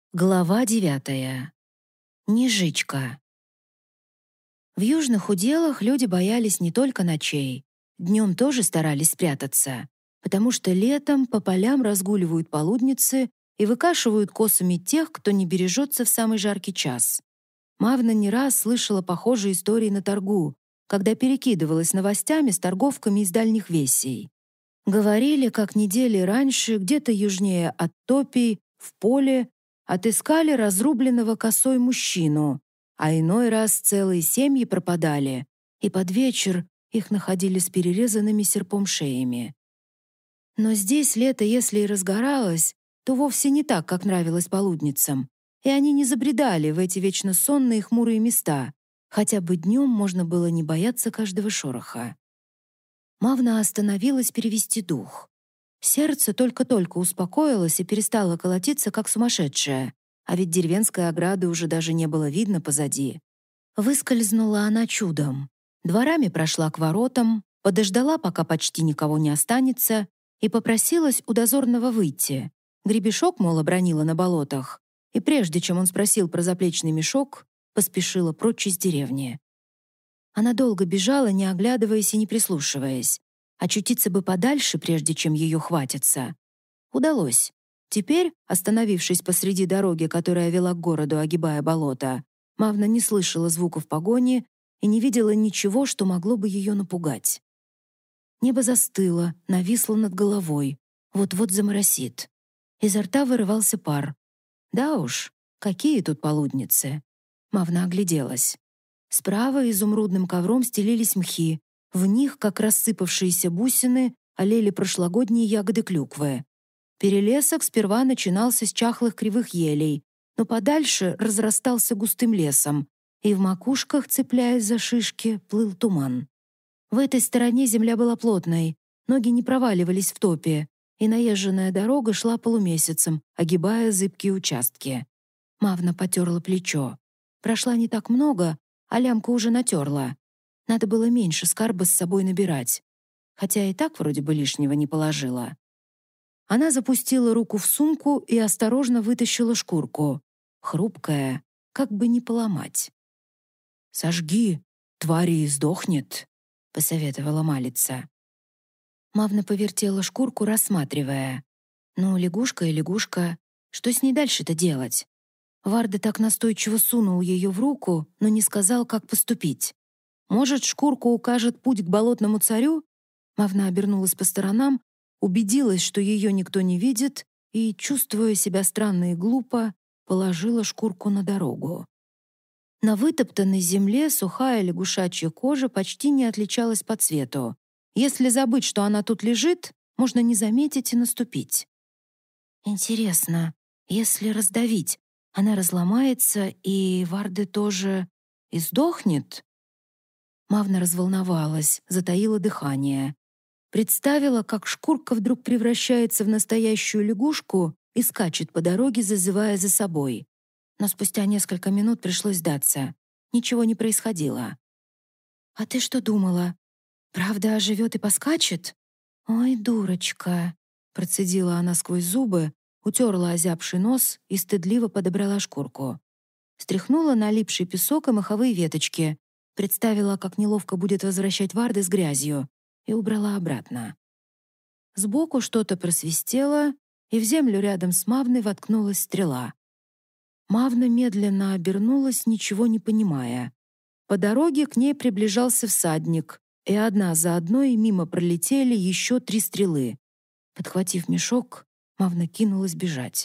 Глава 9. Нежичка. В южных уделах люди боялись не только ночей. Днем тоже старались спрятаться, потому что летом по полям разгуливают полудницы и выкашивают косами тех, кто не бережется в самый жаркий час. Мавна не раз слышала похожие истории на торгу, когда перекидывалась новостями с торговками из дальних весей. Говорили, как недели раньше, где-то южнее от Топий, в поле, отыскали разрубленного косой мужчину, а иной раз целые семьи пропадали, и под вечер их находили с перерезанными серпом шеями. Но здесь лето, если и разгоралось, то вовсе не так, как нравилось полудницам, и они не забредали в эти вечно сонные хмурые места, хотя бы днем можно было не бояться каждого шороха. Мавна остановилась перевести дух. Сердце только-только успокоилось и перестало колотиться, как сумасшедшее, а ведь деревенской ограды уже даже не было видно позади. Выскользнула она чудом. Дворами прошла к воротам, подождала, пока почти никого не останется, и попросилась у дозорного выйти. Гребешок, мол, обронила на болотах, и прежде чем он спросил про заплечный мешок, поспешила прочь из деревни. Она долго бежала, не оглядываясь и не прислушиваясь. Очутиться бы подальше, прежде чем ее хватится. Удалось. Теперь, остановившись посреди дороги, которая вела к городу, огибая болото, Мавна не слышала звуков погони и не видела ничего, что могло бы ее напугать. Небо застыло, нависло над головой. Вот-вот заморосит. Изо рта вырывался пар. Да уж, какие тут полудницы. Мавна огляделась. Справа изумрудным ковром стелились мхи. В них, как рассыпавшиеся бусины, олели прошлогодние ягоды клюквы. Перелесок сперва начинался с чахлых кривых елей, но подальше разрастался густым лесом, и в макушках, цепляясь за шишки, плыл туман. В этой стороне земля была плотной, ноги не проваливались в топе, и наезженная дорога шла полумесяцем, огибая зыбкие участки. Мавна потерла плечо. Прошла не так много, а лямка уже натерла. Надо было меньше скарба с собой набирать, хотя и так вроде бы лишнего не положила. Она запустила руку в сумку и осторожно вытащила шкурку. Хрупкая, как бы не поломать. «Сожги, твари и сдохнет», — посоветовала Малица. Мавна повертела шкурку, рассматривая. «Ну, лягушка и лягушка. Что с ней дальше-то делать?» Варда так настойчиво сунул ее в руку, но не сказал, как поступить. «Может, шкурка укажет путь к болотному царю?» Мавна обернулась по сторонам, убедилась, что ее никто не видит, и, чувствуя себя странно и глупо, положила шкурку на дорогу. На вытоптанной земле сухая лягушачья кожа почти не отличалась по цвету. Если забыть, что она тут лежит, можно не заметить и наступить. Интересно, если раздавить, она разломается, и Варды тоже и сдохнет? Мавна разволновалась, затаила дыхание. Представила, как шкурка вдруг превращается в настоящую лягушку и скачет по дороге, зазывая за собой. Но спустя несколько минут пришлось сдаться. Ничего не происходило. «А ты что думала? Правда оживет и поскачет?» «Ой, дурочка!» — процедила она сквозь зубы, утерла озябший нос и стыдливо подобрала шкурку. Стряхнула налипший песок и маховые веточки, представила, как неловко будет возвращать Варды с грязью, и убрала обратно. Сбоку что-то просвистело, и в землю рядом с Мавной воткнулась стрела. Мавна медленно обернулась, ничего не понимая. По дороге к ней приближался всадник, и одна за одной мимо пролетели еще 3 стрелы. Подхватив мешок, Мавна кинулась бежать.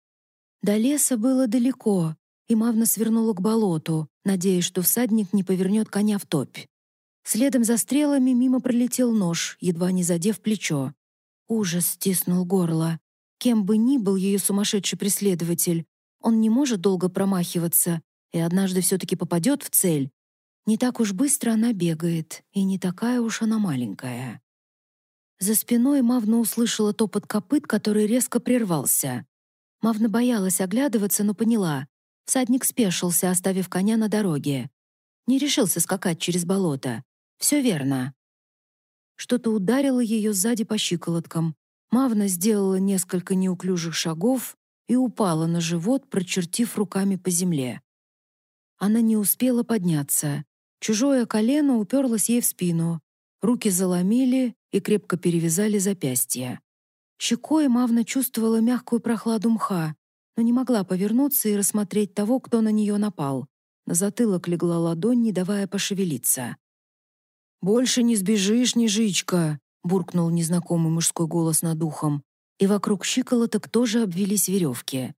До леса было далеко, и Мавна свернула к болоту, надеясь, что всадник не повернет коня в топь. Следом за стрелами мимо пролетел нож, едва не задев плечо. Ужас стиснул горло. Кем бы ни был ее сумасшедший преследователь, он не может долго промахиваться и однажды все-таки попадет в цель. Не так уж быстро она бегает, и не такая уж она маленькая. За спиной Мавна услышала топот копыт, который резко прервался. Мавна боялась оглядываться, но поняла. Всадник спешился, оставив коня на дороге. Не решился скакать через болото. Все верно. Что-то ударило ее сзади по щиколоткам. Мавна сделала несколько неуклюжих шагов и упала на живот, прочертив руками по земле. Она не успела подняться. Чужое колено уперлось ей в спину. Руки заломили и крепко перевязали запястья. Щекой Мавна чувствовала мягкую прохладу мха, но не могла повернуться и рассмотреть того, кто на нее напал. На затылок легла ладонь, не давая пошевелиться. «Больше не сбежишь, Нежичка!» — буркнул незнакомый мужской голос над ухом, и вокруг щиколоток тоже обвились веревки.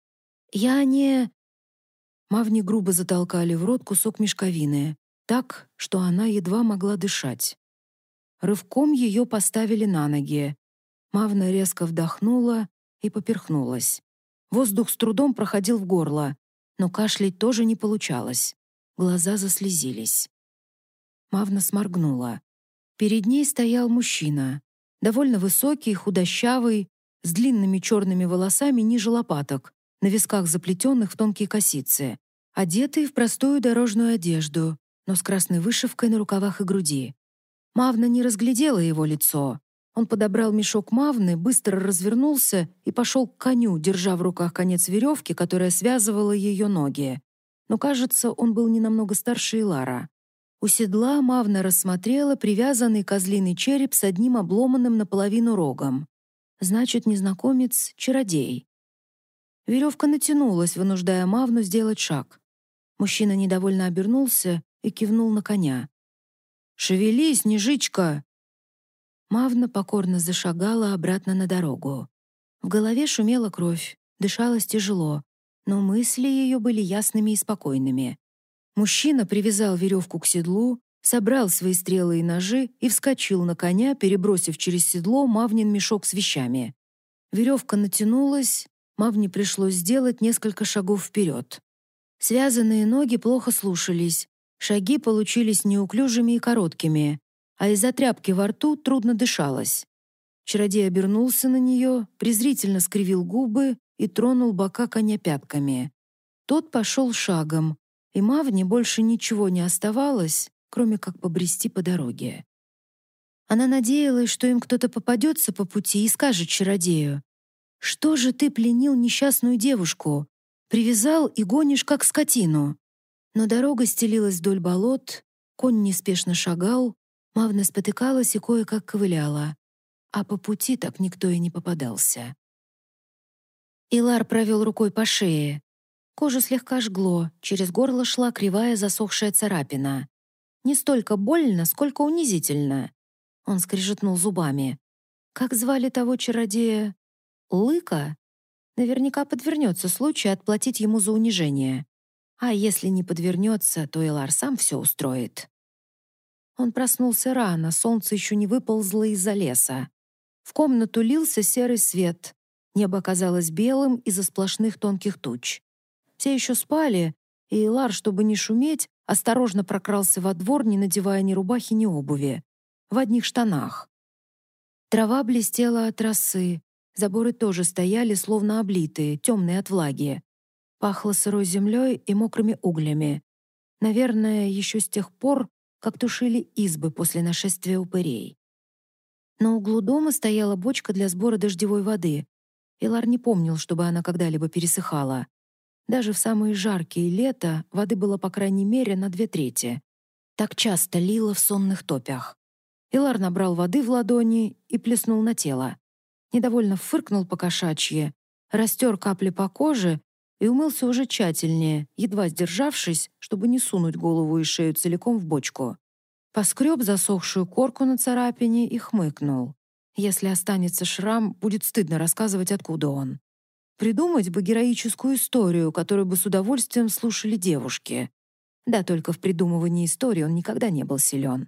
«Я не...» Мавне грубо затолкали в рот кусок мешковины, так, что она едва могла дышать. Рывком ее поставили на ноги. Мавна резко вдохнула и поперхнулась. Воздух с трудом проходил в горло, но кашлять тоже не получалось. Глаза заслезились. Мавна сморгнула. Перед ней стоял мужчина, довольно высокий, худощавый, с длинными черными волосами ниже лопаток, на висках заплетенных в тонкие косицы, одетый в простую дорожную одежду, но с красной вышивкой на рукавах и груди. Мавна не разглядела его лицо. Он подобрал мешок Мавны, быстро развернулся и пошел к коню, держа в руках конец веревки, которая связывала ее ноги. Но, кажется, он был не намного старше Илара. У седла Мавна рассмотрела привязанный козлиный череп с одним обломанным наполовину рогом. Значит, незнакомец — чародей. Веревка натянулась, вынуждая Мавну сделать шаг. Мужчина недовольно обернулся и кивнул на коня. «Шевелись, Нежичка!» Мавна покорно зашагала обратно на дорогу. В голове шумела кровь, дышалось тяжело, но мысли ее были ясными и спокойными. Мужчина привязал веревку к седлу, собрал свои стрелы и ножи и вскочил на коня, перебросив через седло Мавнин мешок с вещами. Веревка натянулась, Мавне пришлось сделать несколько шагов вперед. Связанные ноги плохо слушались, шаги получились неуклюжими и короткими, а из-за тряпки во рту трудно дышалось. Чародей обернулся на нее, презрительно скривил губы и тронул бока коня пятками. Тот пошел шагом, и Мавне больше ничего не оставалось, кроме как побрести по дороге. Она надеялась, что им кто-то попадется по пути и скажет чародею: «Что же ты пленил несчастную девушку? Привязал и гонишь, как скотину». Но дорога стелилась вдоль болот, конь неспешно шагал, Мавна спотыкалась и кое-как ковыляла, а по пути так никто и не попадался. Илар провел рукой по шее. Кожу слегка жгло, через горло шла кривая засохшая царапина. Не столько больно, сколько унизительно. Он скрежетнул зубами. Как звали того чародея? Лыка? Наверняка подвернется случай отплатить ему за унижение. А если не подвернется, то Илар сам все устроит. Он проснулся рано, солнце еще не выползло из-за леса. В комнату лился серый свет. Небо казалось белым из-за сплошных тонких туч. Все еще спали, и Илар, чтобы не шуметь, осторожно прокрался во двор, не надевая ни рубахи, ни обуви. В одних штанах. Трава блестела от росы. Заборы тоже стояли, словно облитые, темные от влаги. Пахло сырой землей и мокрыми углями. Наверное, еще с тех пор, как тушили избы после нашествия упырей. На углу дома стояла бочка для сбора дождевой воды. Илар не помнил, чтобы она когда-либо пересыхала. Даже в самые жаркие лета воды было по крайней мере на 2/3. Так часто лило в сонных топях. Илар набрал воды в ладони и плеснул на тело. Недовольно фыркнул по-кошачьи, растер капли по коже и умылся уже тщательнее, едва сдержавшись, чтобы не сунуть голову и шею целиком в бочку. Поскреб засохшую корку на царапине и хмыкнул. Если останется шрам, будет стыдно рассказывать, откуда он. Придумать бы героическую историю, которую бы с удовольствием слушали девушки. Да только в придумывании истории он никогда не был силен.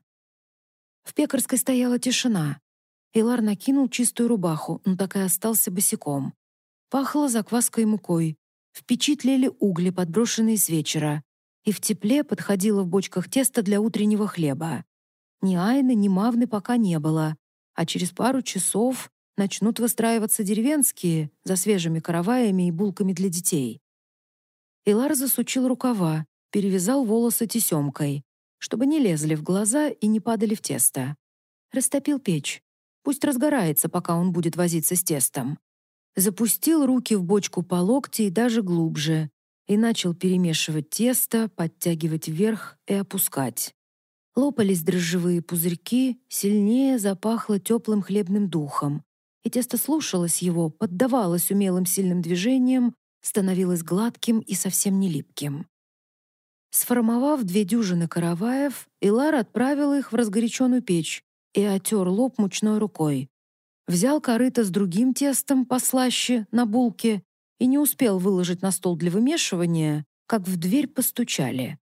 В пекарской стояла тишина. Илар накинул чистую рубаху, но так и остался босиком. Пахло закваской и мукой. В печи тлели угли, подброшенные с вечера. И в тепле подходило в бочках тесто для утреннего хлеба. Ни Айны, ни Мавны пока не было. А через пару часов начнут выстраиваться деревенские за свежими караваями и булками для детей. Илар засучил рукава, перевязал волосы тесемкой, чтобы не лезли в глаза и не падали в тесто. Растопил печь. Пусть разгорается, пока он будет возиться с тестом. запустил руки в бочку по локти и даже глубже, и начал перемешивать тесто, подтягивать вверх и опускать. Лопались дрожжевые пузырьки, сильнее запахло теплым хлебным духом, и тесто слушалось его, поддавалось умелым сильным движениям, становилось гладким и совсем не липким. Сформовав 2 дюжины караваев, Илар отправил их в разгоряченную печь и отер лоб мучной рукой. Взял корыто с другим тестом послаще на булке и не успел выложить на стол для вымешивания, как в дверь постучали.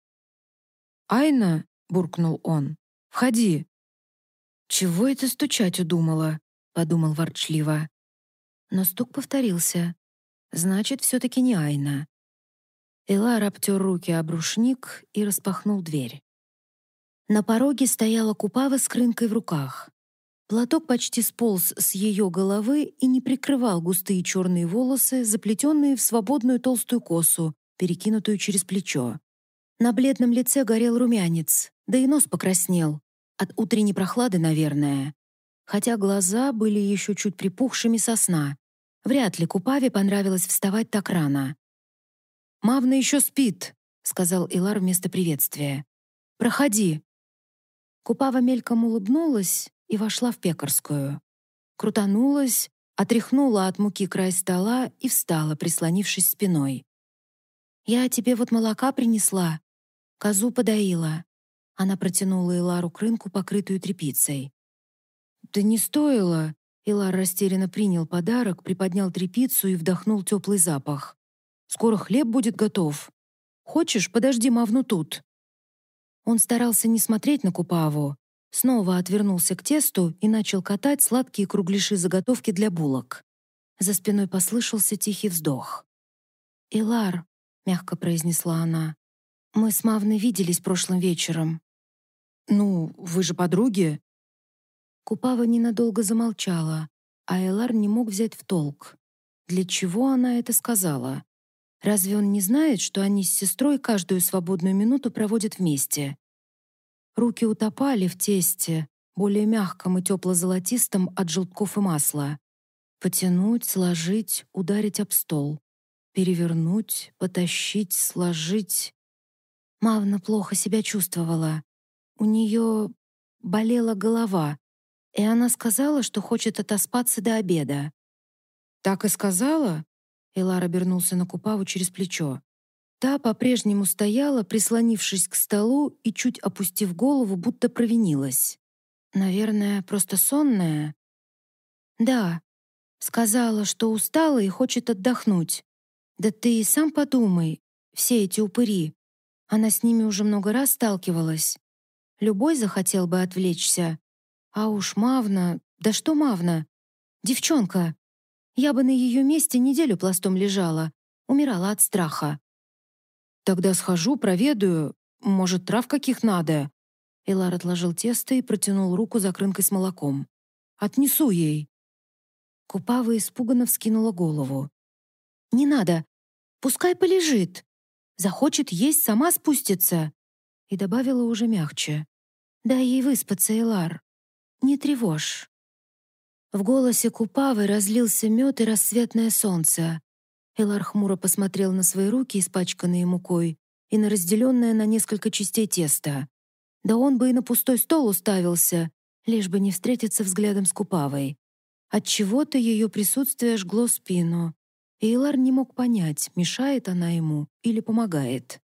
«Айна!» — буркнул он. «Входи!» «Чего это стучать удумала?» — подумал ворчливо. Но стук повторился. Значит, все-таки не Айна. Илар обтер руки об рушник и распахнул дверь. На пороге стояла Купава с крынкой в руках. Платок почти сполз с ее головы и не прикрывал густые черные волосы, заплетенные в свободную толстую косу, перекинутую через плечо. На бледном лице горел румянец, да и нос покраснел. От утренней прохлады, наверное. Хотя глаза были еще чуть припухшими со сна. Вряд ли Купаве понравилось вставать так рано. «Мавна еще спит», — сказал Илар вместо приветствия. «Проходи». Купава мельком улыбнулась и вошла в пекарскую. Крутанулась, отряхнула от муки край стола и встала, прислонившись спиной. «Я тебе вот молока принесла. Козу подоила». Она протянула Илару крынку, покрытую тряпицей. «Да не стоило». Илар растерянно принял подарок, приподнял тряпицу и вдохнул теплый запах. «Скоро хлеб будет готов. Хочешь, подожди Мавну тут?» Он старался не смотреть на Купаву, снова отвернулся к тесту и начал катать сладкие кругляши заготовки для булок. За спиной послышался тихий вздох. «Илар», — мягко произнесла она, — «мы с Мавной виделись прошлым вечером». «Ну, вы же подруги». Купава ненадолго замолчала, а Илар не мог взять в толк. Для чего она это сказала? Разве он не знает, что они с сестрой каждую свободную минуту проводят вместе? Руки утопали в тесте, более мягком и тепло-золотистом от желтков и масла. Потянуть, сложить, ударить об стол. Перевернуть, потащить, сложить. Мавна плохо себя чувствовала. У нее болела голова, и она сказала, что хочет отоспаться до обеда. «Так и сказала?» Илар обернулся на Купаву через плечо. Та по-прежнему стояла, прислонившись к столу и чуть опустив голову, будто провинилась. «Наверное, просто сонная?» «Да», — сказала, что устала и хочет отдохнуть. «Да ты и сам подумай, все эти упыри. Она с ними уже много раз сталкивалась. Любой захотел бы отвлечься. А уж Мавна... Да что Мавна? Девчонка! Я бы на ее месте неделю пластом лежала, умирала от страха». «Тогда схожу, проведаю. Может, трав каких надо?» Илар отложил тесто и протянул руку за крынкой с молоком. «Отнесу ей». Купава испуганно вскинула голову. «Не надо. Пускай полежит. Захочет есть, сама спустится». И добавила уже мягче. «Дай ей выспаться, Илар. Не тревожь». В голосе Купавы разлился мед и рассветное солнце. Илар хмуро посмотрел на свои руки, испачканные мукой, и на разделенное на несколько частей тесто. Да он бы и на пустой стол уставился, лишь бы не встретиться взглядом с Купавой. Отчего-то ее присутствие жгло спину, и Илар не мог понять, мешает она ему или помогает.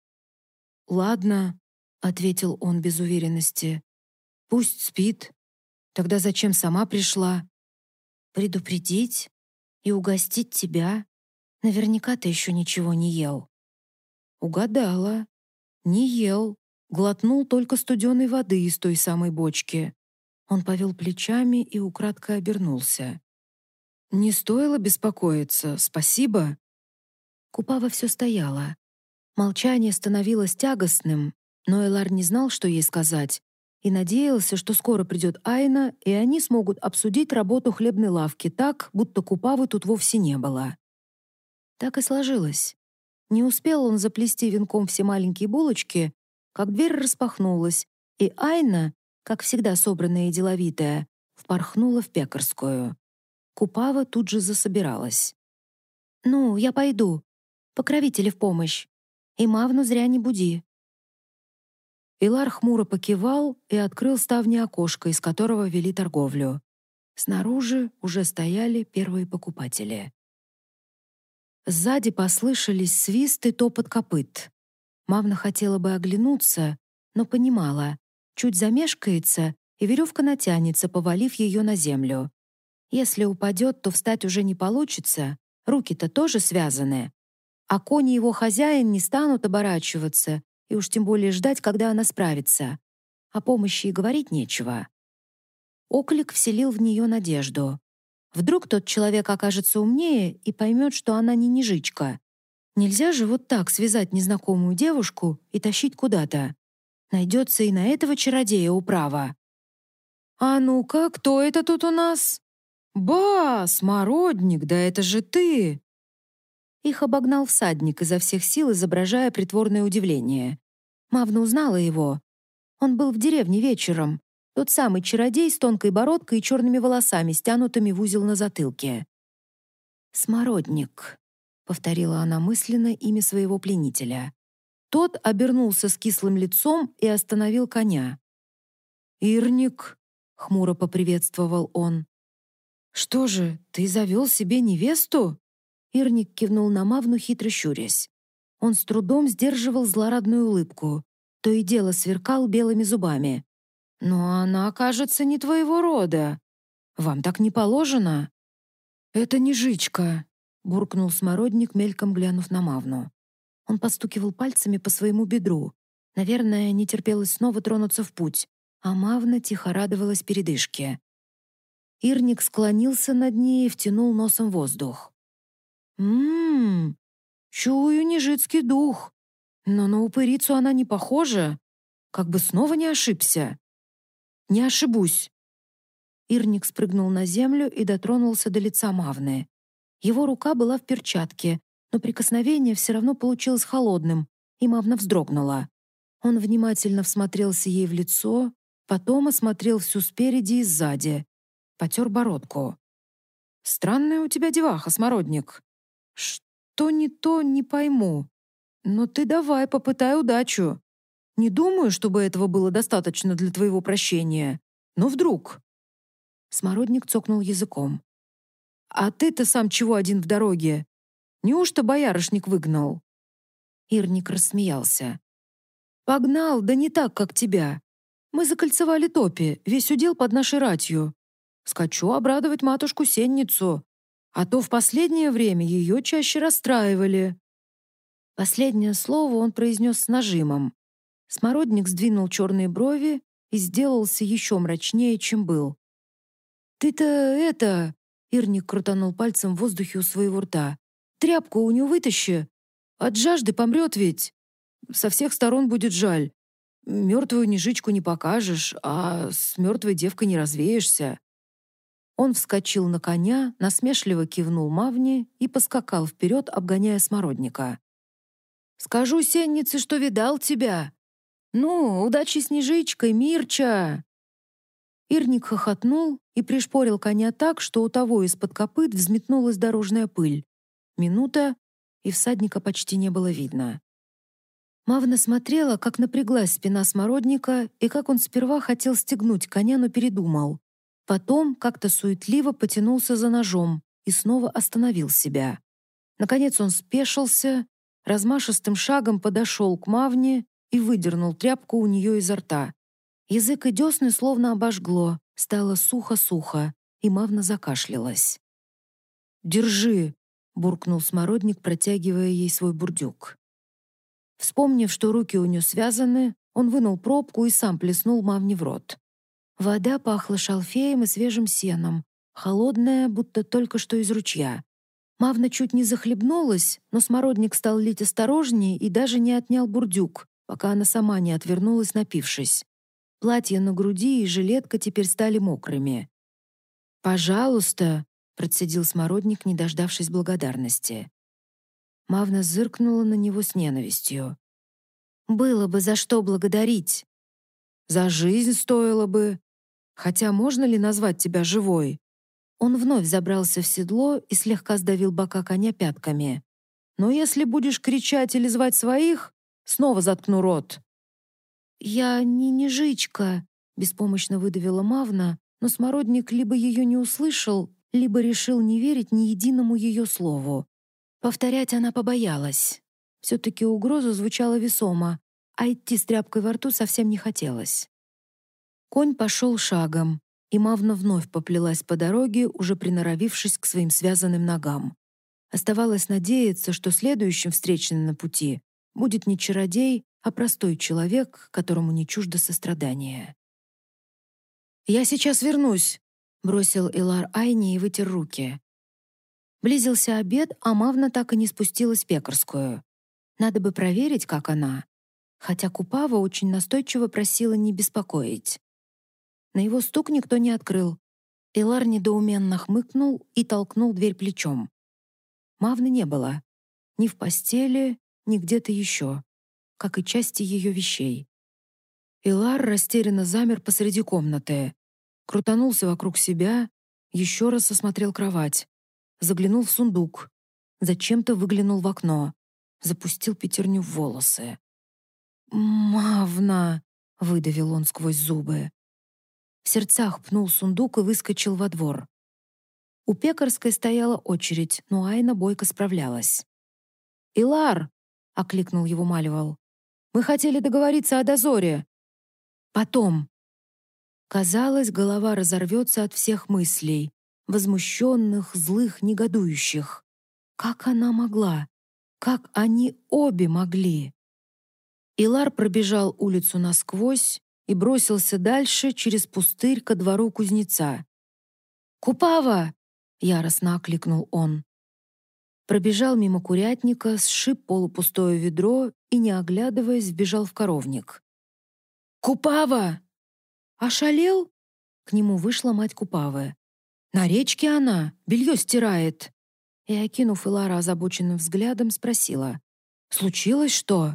«Ладно», — ответил он без уверенности. «Пусть спит. Тогда зачем сама пришла?» «Предупредить и угостить тебя. Наверняка ты еще ничего не ел». «Угадала. Не ел. Глотнул только студеной воды из той самой бочки». Он повел плечами и украдкой обернулся. «Не стоило беспокоиться, спасибо». Купава все стояла. Молчание становилось тягостным, но Элар не знал, что ей сказать, и надеялся, что скоро придет Айна, и они смогут обсудить работу хлебной лавки так, будто Купавы тут вовсе не было. Так и сложилось. Не успел он заплести венком все маленькие булочки, как дверь распахнулась, и Айна, как всегда собранная и деловитая, впорхнула в пекарскую. Купава тут же засобиралась. «Ну, я пойду. Покровители в помощь. И Мавну зря не буди». Илар хмуро покивал и открыл ставни окошко, из которого вели торговлю. Снаружи уже стояли первые покупатели. Сзади послышались свист и топот копыт. Мавна хотела бы оглянуться, но понимала, чуть замешкается, и веревка натянется, повалив ее на землю. Если упадет, то встать уже не получится, руки-то тоже связаны. А кони его хозяин не станут оборачиваться, и уж тем более ждать, когда она справится. О помощи и говорить нечего. Оклик вселил в нее надежду. Вдруг тот человек окажется умнее и поймет, что она не нежичка. Нельзя же вот так связать незнакомую девушку и тащить куда-то. Найдется и на этого чародея управа. «А ну-ка, кто это тут у нас?» «Ба, Смородник, да это же ты!» Их обогнал всадник изо всех сил, изображая притворное удивление. Мавна узнала его. Он был в деревне вечером. Тот самый чародей с тонкой бородкой и черными волосами, стянутыми в узел на затылке. «Смородник», — повторила она мысленно имя своего пленителя. Тот обернулся с кислым лицом и остановил коня. «Ирник», — хмуро поприветствовал он. «Что же, ты завел себе невесту?» Ирник кивнул на Мавну, хитро щурясь. Он с трудом сдерживал злорадную улыбку. То и дело сверкал белыми зубами. «Но она, кажется, не твоего рода. Вам так не положено?» «Это не жичка», — буркнул Смородник, мельком глянув на Мавну. Он постукивал пальцами по своему бедру. Наверное, не терпелось снова тронуться в путь, а Мавна тихо радовалась передышке. Ирник склонился над ней и втянул носом воздух. «М-м, чую нежитский дух. Но на упырицу она не похожа. Как бы снова не ошибся». «Не ошибусь». Ирник спрыгнул на землю и дотронулся до лица Мавны. Его рука была в перчатке, но прикосновение все равно получилось холодным, и Мавна вздрогнула. Он внимательно всмотрелся ей в лицо, потом осмотрел всю спереди и сзади. Потер бородку. «Странная у тебя деваха, Смородник. Что не то, не пойму. Но ты давай, попытай удачу. Не думаю, чтобы этого было достаточно для твоего прощения. Но вдруг...» Смородник цокнул языком. «А ты-то сам чего один в дороге? Неужто боярышник выгнал?» Ирник рассмеялся. «Погнал, да не так, как тебя. Мы закольцевали топи, весь удел под нашей ратью. Скачу обрадовать матушку-сенницу, а то в последнее время ее чаще расстраивали». Последнее слово он произнес с нажимом. Смородник сдвинул черные брови и сделался еще мрачнее, чем был. «Ты-то это...» — Ирник крутанул пальцем в воздухе у своего рта. «Тряпку у него вытащи. От жажды помрет ведь. Со всех сторон будет жаль. Мертвую нежичку не покажешь, а с мертвой девкой не развеешься». Он вскочил на коня, насмешливо кивнул Мавне и поскакал вперед, обгоняя Смородника. «Скажу сеннице, что видал тебя. Ну, удачи с нежичкой, Мирча!» Ирник хохотнул и пришпорил коня так, что у того из-под копыт взметнулась дорожная пыль. Минута, и всадника почти не было видно. Мавна смотрела, как напряглась спина Смородника и как он сперва хотел стегнуть коня, но передумал. Потом как-то суетливо потянулся за ножом и снова остановил себя. Наконец он спешился, размашистым шагом подошел к Мавне и выдернул тряпку у нее изо рта. Язык и десны словно обожгло, стало сухо-сухо, и Мавна закашлялась. «Держи!» — буркнул Смородник, протягивая ей свой бурдюк. Вспомнив, что руки у нее связаны, он вынул пробку и сам плеснул Мавне в рот. Вода пахла шалфеем и свежим сеном, холодная, будто только что из ручья. Мавна чуть не захлебнулась, но Смородник стал лить осторожнее и даже не отнял бурдюк, пока она сама не отвернулась, напившись. Платье на груди и жилетка теперь стали мокрыми. «Пожалуйста», — процедил Смородник, не дождавшись благодарности. Мавна зыркнула на него с ненавистью. «Было бы за что благодарить». «За жизнь стоило бы. Хотя можно ли назвать тебя живой? Он вновь забрался в седло и слегка сдавил бока коня пятками. «Но если будешь кричать или звать своих, снова заткну рот». «Я не жичка», — беспомощно выдавила Мавна, но Смородник либо ее не услышал, либо решил не верить ни единому ее слову. Повторять она побоялась. Все-таки угроза звучала весомо, а идти с тряпкой во рту совсем не хотелось. Конь пошел шагом, и Мавна вновь поплелась по дороге, уже приноровившись к своим связанным ногам. Оставалось надеяться, что следующим встречным на пути будет не чародей, а простой человек, которому не чуждо сострадание. «Я сейчас вернусь», — бросил Илар Айни и вытер руки. Близился обед, а Мавна так и не спустилась в пекарскую. Надо бы проверить, как она. Хотя Купава очень настойчиво просила не беспокоить. На его стук никто не открыл. Илар недоуменно хмыкнул и толкнул дверь плечом. Мавны не было. Ни в постели, ни где-то еще, как и части ее вещей. Илар растерянно замер посреди комнаты, крутанулся вокруг себя, еще раз осмотрел кровать, заглянул в сундук, зачем-то выглянул в окно, запустил пятерню в волосы. «Мавна!» — выдавил он сквозь зубы. В сердцах пнул сундук и выскочил во двор. У пекарской стояла очередь, но Айна бойко справлялась. «Илар!» — окликнул его Малевал. «Мы хотели договориться о дозоре». «Потом». Казалось, голова разорвется от всех мыслей, возмущенных, злых, негодующих. Как она могла? Как они обе могли? Илар пробежал улицу насквозь и бросился дальше через пустырь ко двору кузнеца. «Купава!» — яростно окликнул он. Пробежал мимо курятника, сшиб полупустое ведро и, не оглядываясь, вбежал в коровник. «Купава!» «Ошалел?» К нему вышла мать Купавы. «На речке она, белье стирает». И, окинув Илара озабоченным взглядом, спросила. «Случилось что?»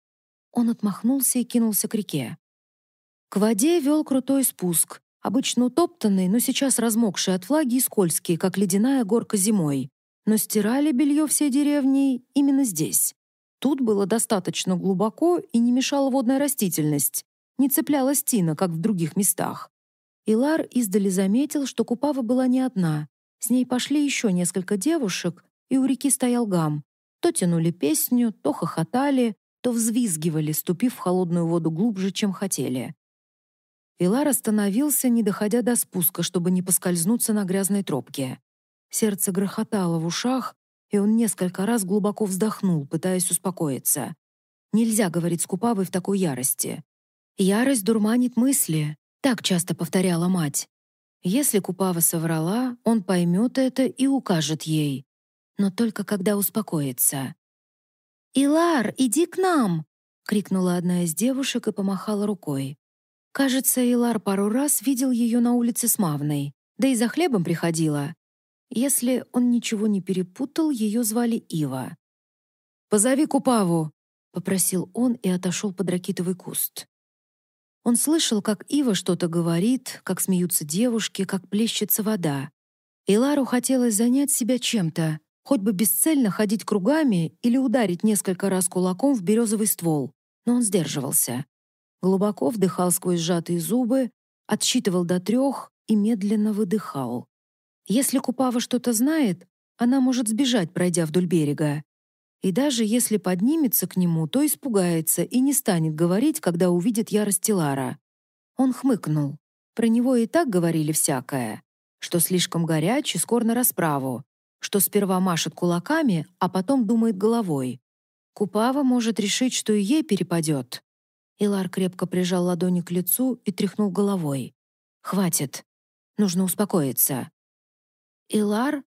Он отмахнулся и кинулся к реке. К воде вел крутой спуск, обычно утоптанный, но сейчас размокший от влаги и скользкий, как ледяная горка зимой. Но стирали белье всей деревни именно здесь. Тут было достаточно глубоко и не мешала водная растительность, не цеплялась тина, как в других местах. Илар издали заметил, что Купава была не одна. С ней пошли еще несколько девушек, и у реки стоял гам. То тянули песню, то хохотали, то взвизгивали, ступив в холодную воду глубже, чем хотели. Илар остановился, не доходя до спуска, чтобы не поскользнуться на грязной тропке. Сердце грохотало в ушах, и он несколько раз глубоко вздохнул, пытаясь успокоиться. Нельзя говорить с Купавой в такой ярости. «Ярость дурманит мысли», — так часто повторяла мать. Если Купава соврала, он поймет это и укажет ей. Но только когда успокоится. «Илар, иди к нам!» — крикнула одна из девушек и помахала рукой. Кажется, Илар пару раз видел ее на улице с Мавной, да и за хлебом приходила. Если он ничего не перепутал, ее звали Ива. «Позови Купаву!» — попросил он и отошел под ракитовый куст. Он слышал, как Ива что-то говорит, как смеются девушки, как плещется вода. Илару хотелось занять себя чем-то, хоть бы бесцельно ходить кругами или ударить несколько раз кулаком в березовый ствол, но он сдерживался. Глубоко вдыхал сквозь сжатые зубы, отсчитывал до 3 и медленно выдыхал. Если Купава что-то знает, она может сбежать, пройдя вдоль берега. И даже если поднимется к нему, то испугается и не станет говорить, когда увидит ярость Илара. Он хмыкнул. Про него и так говорили всякое, что слишком горяч и скор на расправу, что сперва машет кулаками, а потом думает головой. Купава может решить, что и ей перепадет. Илар крепко прижал ладони к лицу и тряхнул головой. «Хватит. Нужно успокоиться». «Илар?»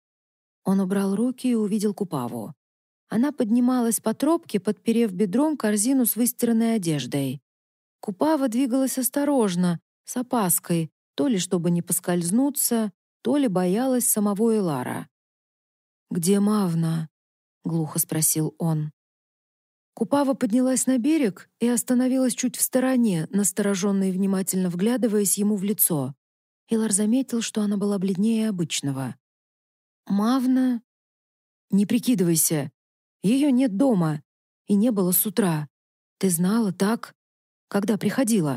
Он убрал руки и увидел Купаву. Она поднималась по тропке, подперев бедром корзину с выстиранной одеждой. Купава двигалась осторожно, с опаской, то ли чтобы не поскользнуться, то ли боялась самого Илара. «Где Мавна?» — глухо спросил он. Купава поднялась на берег и остановилась чуть в стороне, настороженно и внимательно вглядываясь ему в лицо. Илар заметил, что она была бледнее обычного. «Мавна?» «Не прикидывайся. Ее нет дома. И не было с утра. Ты знала, так? Когда приходила?»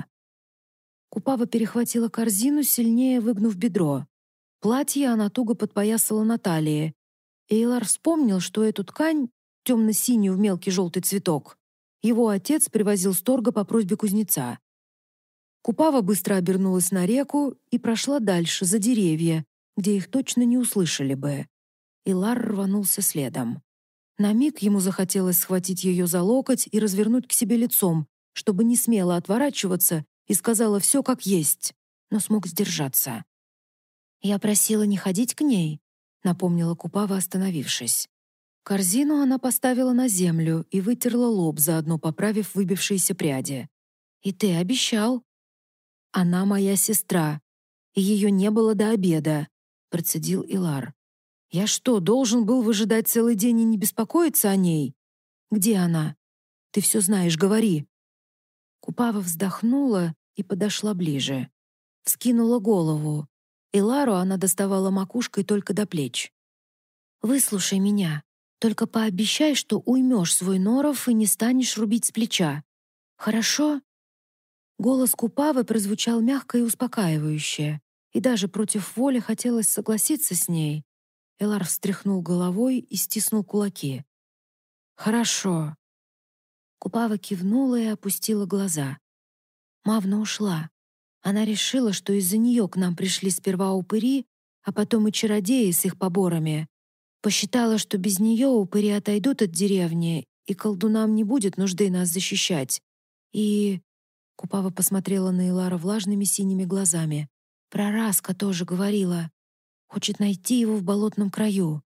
Купава перехватила корзину, сильнее выгнув бедро. Платье она туго подпоясала на талии. Эйлар вспомнил, что эту ткань, темно-синюю в мелкий желтый цветок, его отец привозил с торга по просьбе кузнеца. Купава быстро обернулась на реку и прошла дальше, за деревья, где их точно не услышали бы. Илар рванулся следом. На миг ему захотелось схватить ее за локоть и развернуть к себе лицом, чтобы не смело отворачиваться и сказала все как есть, но смог сдержаться. «Я просила не ходить к ней», — напомнила Купава, остановившись. Корзину она поставила на землю и вытерла лоб, заодно поправив выбившиеся пряди. «И ты обещал». «Она моя сестра, и ее не было до обеда», — процедил Илар. «Я что, должен был выжидать целый день и не беспокоиться о ней? Где она? Ты все знаешь, говори». Купава вздохнула и подошла ближе. Вскинула голову. Илару она доставала макушкой только до плеч. «Выслушай меня. Только пообещай, что уймешь свой норов и не станешь рубить с плеча. Хорошо?» Голос Купавы прозвучал мягко и успокаивающе, и даже против воли хотелось согласиться с ней. Элар встряхнул головой и стиснул кулаки. «Хорошо». Купава кивнула и опустила глаза. Мавна ушла. Она решила, что из-за нее к нам пришли сперва упыри, а потом и чародеи с их поборами. Посчитала, что без нее упыри отойдут от деревни, и колдунам не будет нужды нас защищать. И... Купава посмотрела на Илара влажными синими глазами. Про Раска тоже говорила. Хочет найти его в болотном краю.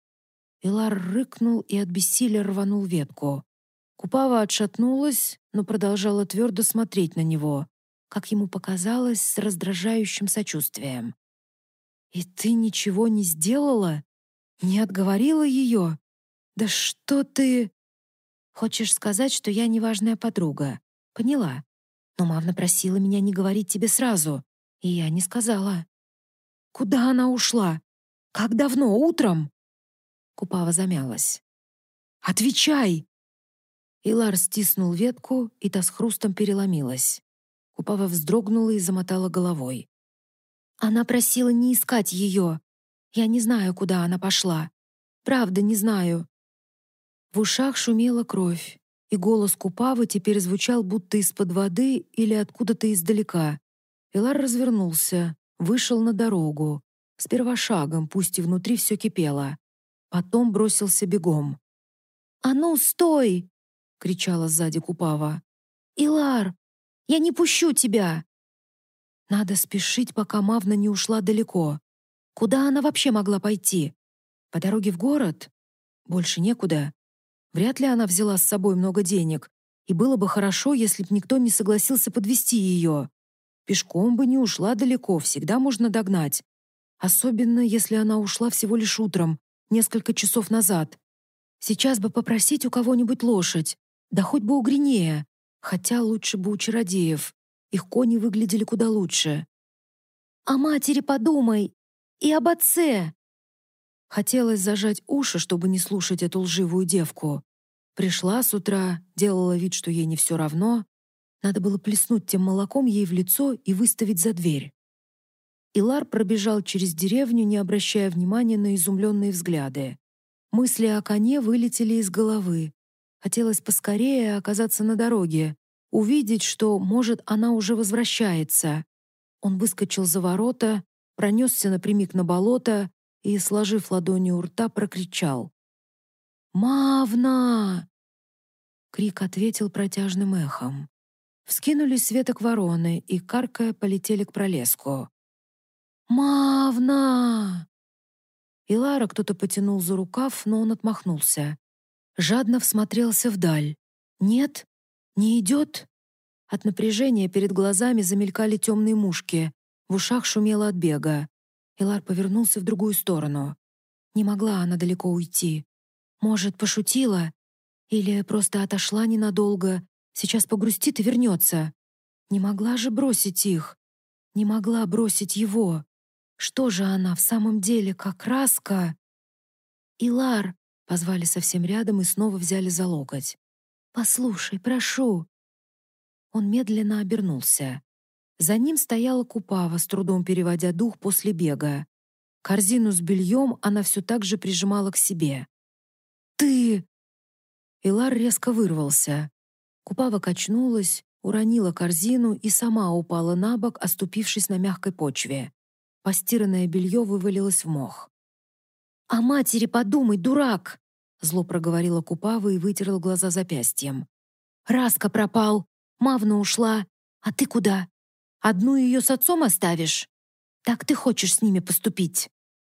Илар рыкнул и от бессилия рванул ветку. Купава отшатнулась, но продолжала твердо смотреть на него, как ему показалось, с раздражающим сочувствием. «И ты ничего не сделала? Не отговорила ее? Да что ты...» «Хочешь сказать, что я неважная подруга? Поняла. Но Мавна просила меня не говорить тебе сразу, и я не сказала». «Куда она ушла? Как давно? Утром?» Купава замялась. «Отвечай!» Илар стиснул ветку, и та с хрустом переломилась. Купава вздрогнула и замотала головой. «Она просила не искать ее. Я не знаю, куда она пошла. Правда, не знаю». В ушах шумела кровь, и голос Купавы теперь звучал будто из-под воды или откуда-то издалека. Илар развернулся, вышел на дорогу. Сперва шагом, пусть и внутри все кипело. Потом бросился бегом. «А ну, стой!» — кричала сзади Купава. «Илар, я не пущу тебя!» Надо спешить, пока Мавна не ушла далеко. Куда она вообще могла пойти? По дороге в город? Больше некуда. Вряд ли она взяла с собой много денег, и было бы хорошо, если б никто не согласился подвезти ее. Пешком бы не ушла далеко, всегда можно догнать. Особенно, если она ушла всего лишь утром, несколько часов назад. Сейчас бы попросить у кого-нибудь лошадь, да хоть бы у Гринея, хотя лучше бы у чародеев. Их кони выглядели куда лучше. «О матери подумай! И об отце!» Хотелось зажать уши, чтобы не слушать эту лживую девку. Пришла с утра, делала вид, что ей не все равно. Надо было плеснуть тем молоком ей в лицо и выставить за дверь. Илар пробежал через деревню, не обращая внимания на изумленные взгляды. Мысли о коне вылетели из головы. Хотелось поскорее оказаться на дороге, увидеть, что, может, она уже возвращается. Он выскочил за ворота, пронесся напрямик на болото и, сложив ладони у рта, прокричал. «Мавна!» Крик ответил протяжным эхом. Вскинулись с веток вороны и, каркая, полетели к пролеску. «Мавна!» Илара кто-то потянул за рукав, но он отмахнулся. Жадно всмотрелся вдаль. «Нет? Не идет?» От напряжения перед глазами замелькали темные мушки, в ушах шумело от бега. Илар повернулся в другую сторону. Не могла она далеко уйти. Может, пошутила? Или просто отошла ненадолго, сейчас погрустит и вернется? Не могла же бросить их. Не могла бросить его. Что же она в самом деле, как Раска? «Илар!» — позвали совсем рядом и снова взяли за локоть. «Послушай, прошу!» Он медленно обернулся. За ним стояла Купава, с трудом переводя дух после бега. Корзину с бельем она все так же прижимала к себе. «Ты!» Илар резко вырвался. Купава качнулась, уронила корзину и сама упала на бок, оступившись на мягкой почве. Постиранное белье вывалилось в мох. «О матери подумай, дурак!» Зло проговорила Купава и вытерла глаза запястьем. «Раска пропал, Мавна ушла. А ты куда? Одну ее с отцом оставишь? Так ты хочешь с ними поступить?»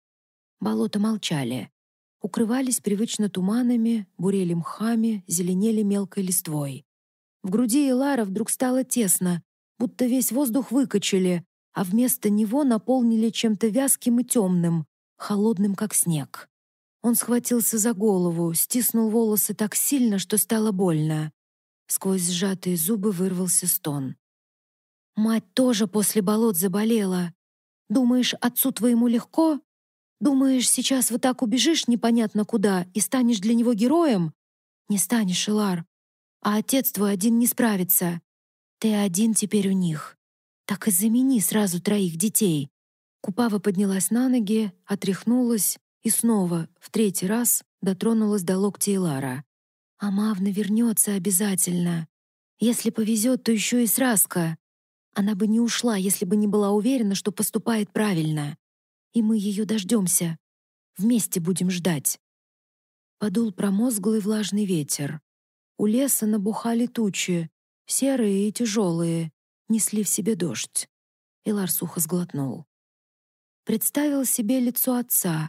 Болота молчали. Укрывались привычно туманами, бурели мхами, зеленели мелкой листвой. В груди Илара вдруг стало тесно, будто весь воздух выкачали, а вместо него наполнили чем-то вязким и темным, холодным, как снег. Он схватился за голову, стиснул волосы так сильно, что стало больно. Сквозь сжатые зубы вырвался стон. «Мать тоже после болот заболела. Думаешь, отцу твоему легко? Думаешь, сейчас вот так убежишь непонятно куда и станешь для него героем? Не станешь, Илар. А отец твой один не справится. Ты один теперь у них. Так и замени сразу 3 детей». Купава поднялась на ноги, отряхнулась и снова, в 3-й раз, дотронулась до локтя Илара. «А Мавна вернется обязательно. Если повезет, то еще и с Раска. Она бы не ушла, если бы не была уверена, что поступает правильно. И мы ее дождемся. Вместе будем ждать». Подул промозглый влажный ветер. У леса набухали тучи, серые и тяжелые, несли в себе дождь. Илар сухо сглотнул. Представил себе лицо отца,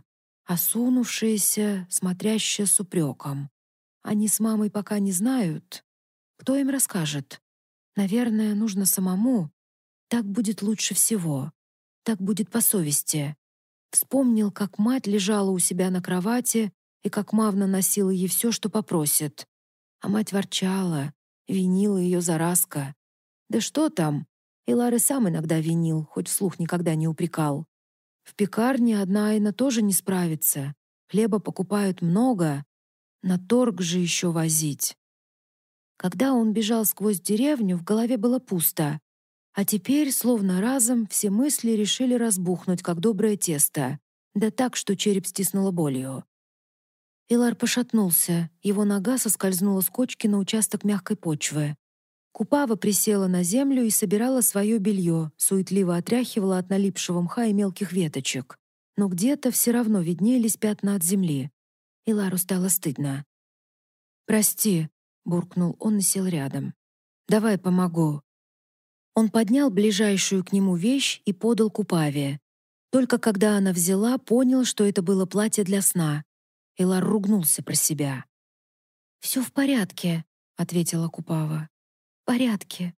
осунувшееся, смотрящее с упреком. Они с мамой пока не знают. Кто им расскажет? Наверное, нужно самому. Так будет лучше всего. Так будет по совести. Вспомнил, как мать лежала у себя на кровати и как Мавна носила ей все, что попросит. А мать ворчала, винила ее за Раска. Да что там? Илар и сам иногда винил, хоть вслух никогда не упрекал. В пекарне одна Айна тоже не справится. Хлеба покупают много. На торг же еще возить. Когда он бежал сквозь деревню, в голове было пусто. А теперь, словно разом, все мысли решили разбухнуть, как доброе тесто. Да так, что череп стиснуло болью. Илар пошатнулся. Его нога соскользнула с кочки на участок мягкой почвы. Купава присела на землю и собирала свое белье, суетливо отряхивала от налипшего мха и мелких веточек. Но где-то все равно виднелись пятна от земли. Илару стало стыдно. «Прости», — буркнул он и сел рядом. «Давай помогу». Он поднял ближайшую к нему вещь и подал Купаве. Только когда она взяла, понял, что это было платье для сна. Илар ругнулся про себя. «Все в порядке», — ответила Купава. «В порядке.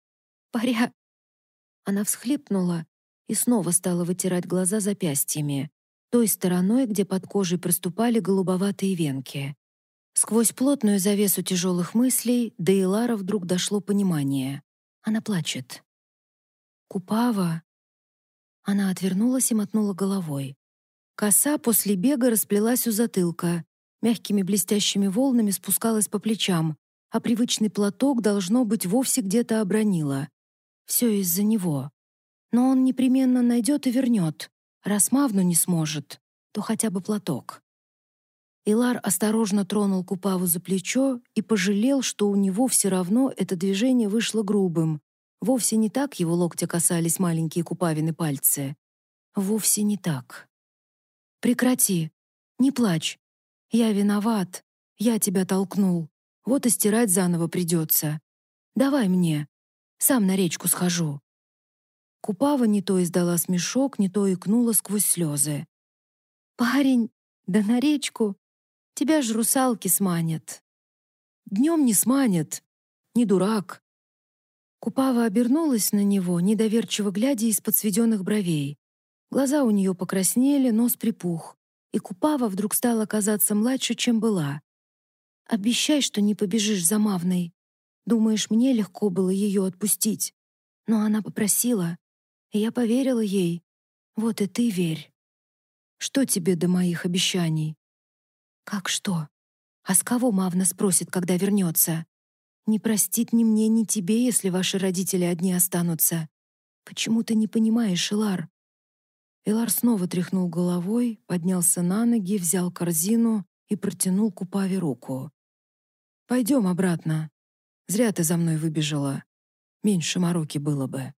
Она всхлипнула и снова стала вытирать глаза запястьями, той стороной, где под кожей проступали голубоватые венки. Сквозь плотную завесу тяжелых мыслей до Илара вдруг дошло понимание. Она плачет. «Купава!» Она отвернулась и мотнула головой. Коса после бега расплелась у затылка, мягкими блестящими волнами спускалась по плечам, а привычный платок, должно быть, вовсе где-то обронила. Все из-за него. Но он непременно найдет и вернет. Раз Мавну не сможет, то хотя бы платок. Илар осторожно тронул Купаву за плечо и пожалел, что у него все равно это движение вышло грубым. Вовсе не так его локтя касались маленькие Купавины пальцы. Вовсе не так. «Прекрати. Не плачь. Я виноват. Я тебя толкнул. Вот и стирать заново придется. Давай мне. Сам на речку схожу». Купава не то издала смешок, не то икнула сквозь слезы. «Парень, да на речку. Тебя ж русалки сманят». «Днем не сманят. Не дурак». Купава обернулась на него, недоверчиво глядя из-под сведенных бровей. Глаза у нее покраснели, нос припух, и Купава вдруг стала казаться младше, чем была. «Обещай, что не побежишь за Мавной. Думаешь, мне легко было ее отпустить? Но она попросила. И я поверила ей. Вот и ты верь. Что тебе до моих обещаний? Как что? А с кого Мавна спросит, когда вернется? Не простит ни мне, ни тебе, если ваши родители одни останутся. Почему ты не понимаешь, Илар? Илар снова тряхнул головой, поднялся на ноги, взял корзину и протянул Купаве руку. «Пойдем обратно. Зря ты за мной выбежала. Меньше мороки было бы».